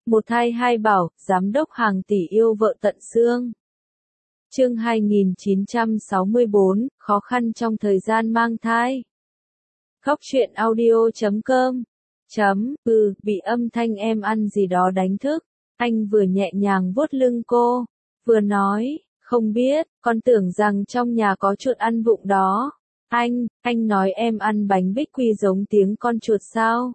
Một thai hai bảo, giám đốc hàng tỷ yêu vợ tận xương. Chương 2964, khó khăn trong thời gian mang thai. Khóc chuyện audio.com. Bị âm thanh em ăn gì đó đánh thức. Anh vừa nhẹ nhàng vuốt lưng cô, vừa nói, không biết, con tưởng rằng trong nhà có chuột ăn vụng đó. Anh nói em ăn bánh bích quy giống tiếng con chuột sao?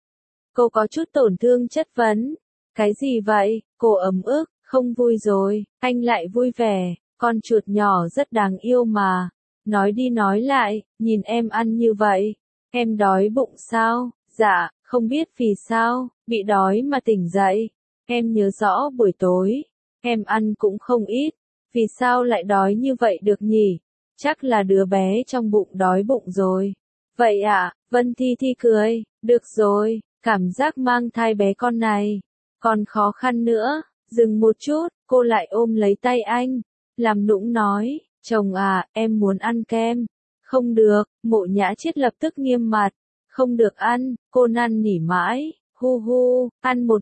Cô có chút tổn thương chất vấn. Cái gì vậy? Cô ấm ức, không vui rồi. Anh lại vui vẻ, con chuột nhỏ rất đáng yêu mà. Nói đi nói lại, nhìn em ăn như vậy. Em đói bụng sao? Dạ, không biết vì sao, bị đói mà tỉnh dậy. Em nhớ rõ buổi tối, em ăn cũng không ít. Vì sao lại đói như vậy được nhỉ? Chắc là đứa bé trong bụng đói bụng rồi. Vậy ạ, Vân Thi Thi cười, được rồi, cảm giác mang thai bé con này còn khó khăn nữa. Dừng một chút, cô lại ôm lấy tay anh, làm nũng nói, chồng à, em muốn ăn kem. Không được, Mộ Nhã Chiết lập tức nghiêm mặt, không được ăn. Cô năn nỉ mãi, hu, ăn một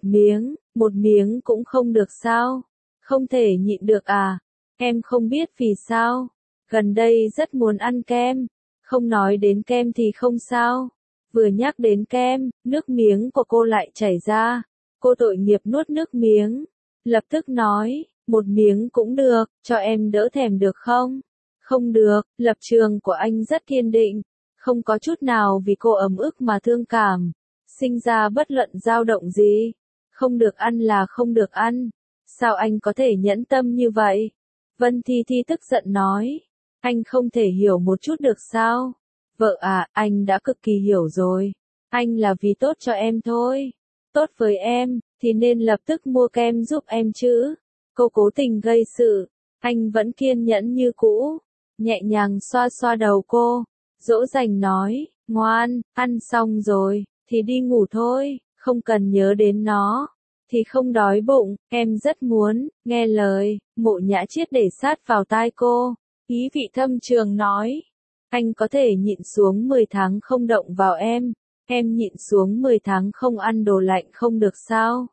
miếng cũng không được sao? Không thể nhịn được à? Em không biết vì sao, gần đây rất muốn ăn kem. Không nói đến kem thì không sao. Vừa nhắc đến kem, nước miếng của cô lại chảy ra. Cô tội nghiệp nuốt nước miếng, lập tức nói, một miếng cũng được, cho em đỡ thèm được không? Không được, lập trường của anh rất kiên định, không có chút nào vì cô ấm ức mà thương cảm, sinh ra bất luận dao động gì. Không được ăn là không được ăn. Sao anh có thể nhẫn tâm như vậy? Vân Thi Thi tức giận nói, anh không thể hiểu một chút được sao? Vợ à, anh đã cực kỳ hiểu rồi. Anh là vì tốt cho em thôi. Tốt với em, thì nên lập tức mua kem giúp em chứ. Cô cố tình gây sự. Anh vẫn kiên nhẫn như cũ, nhẹ nhàng xoa xoa đầu cô, dỗ dành nói, ngoan, ăn xong rồi, thì đi ngủ thôi, không cần nhớ đến nó, thì không đói bụng. Em rất muốn nghe lời. Mộ Nhã Chiết để sát vào tai cô, ý vị thâm trường nói, anh có thể nhịn xuống 10 tháng không động vào em nhịn xuống 10 tháng không ăn đồ lạnh không được sao?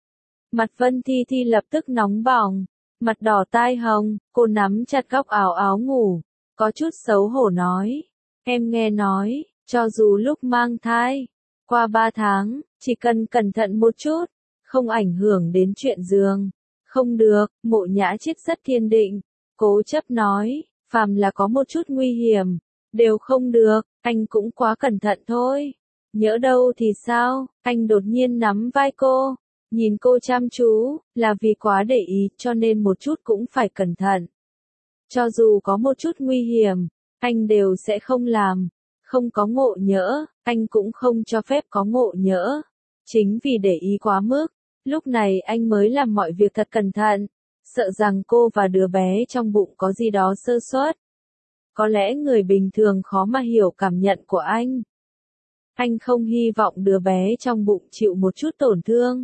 Mặt Vân Thi Thi lập tức nóng bỏng, mặt đỏ tai hồng, cô nắm chặt góc áo ngủ, có chút xấu hổ nói, em nghe nói, cho dù lúc mang thai, qua 3 tháng, chỉ cần cẩn thận một chút, không ảnh hưởng đến chuyện giường. Không được, Mộ Nhã Chiết rất kiên định, cố chấp nói, phàm là có một chút nguy hiểm, đều không được. Anh cũng quá cẩn thận thôi. Nhỡ đâu thì sao? Anh đột nhiên nắm vai cô, nhìn cô chăm chú, là vì quá để ý cho nên một chút cũng phải cẩn thận. Cho dù có một chút nguy hiểm, anh đều sẽ không làm. Không có ngộ nhỡ, anh cũng không cho phép có ngộ nhỡ. Chính vì để ý quá mức, lúc này anh mới làm mọi việc thật cẩn thận, sợ rằng cô và đứa bé trong bụng có gì đó sơ suất. Có lẽ người bình thường khó mà hiểu cảm nhận của anh. Anh không hy vọng đứa bé trong bụng chịu một chút tổn thương.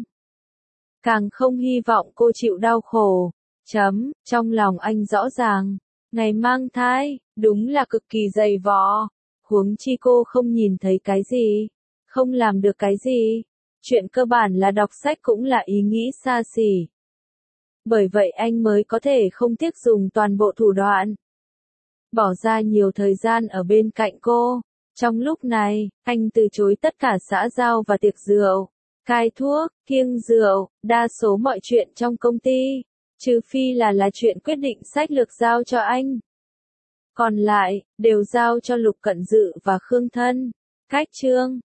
Càng không hy vọng cô chịu đau khổ. Trong lòng anh rõ ràng, ngày mang thai, đúng là cực kỳ dày vò. Huống chi cô không nhìn thấy cái gì, không làm được cái gì. Chuyện cơ bản là đọc sách cũng là ý nghĩ xa xỉ. Bởi vậy anh mới có thể không tiếc dùng toàn bộ thủ đoạn, bỏ ra nhiều thời gian ở bên cạnh cô. Trong lúc này, anh từ chối tất cả xã giao và tiệc rượu, cai thuốc, kiêng rượu, đa số mọi chuyện trong công ty, trừ phi là chuyện quyết định sách lược giao cho anh. Còn lại, đều giao cho Lục Cận Dự và Khương Thân. Cách chương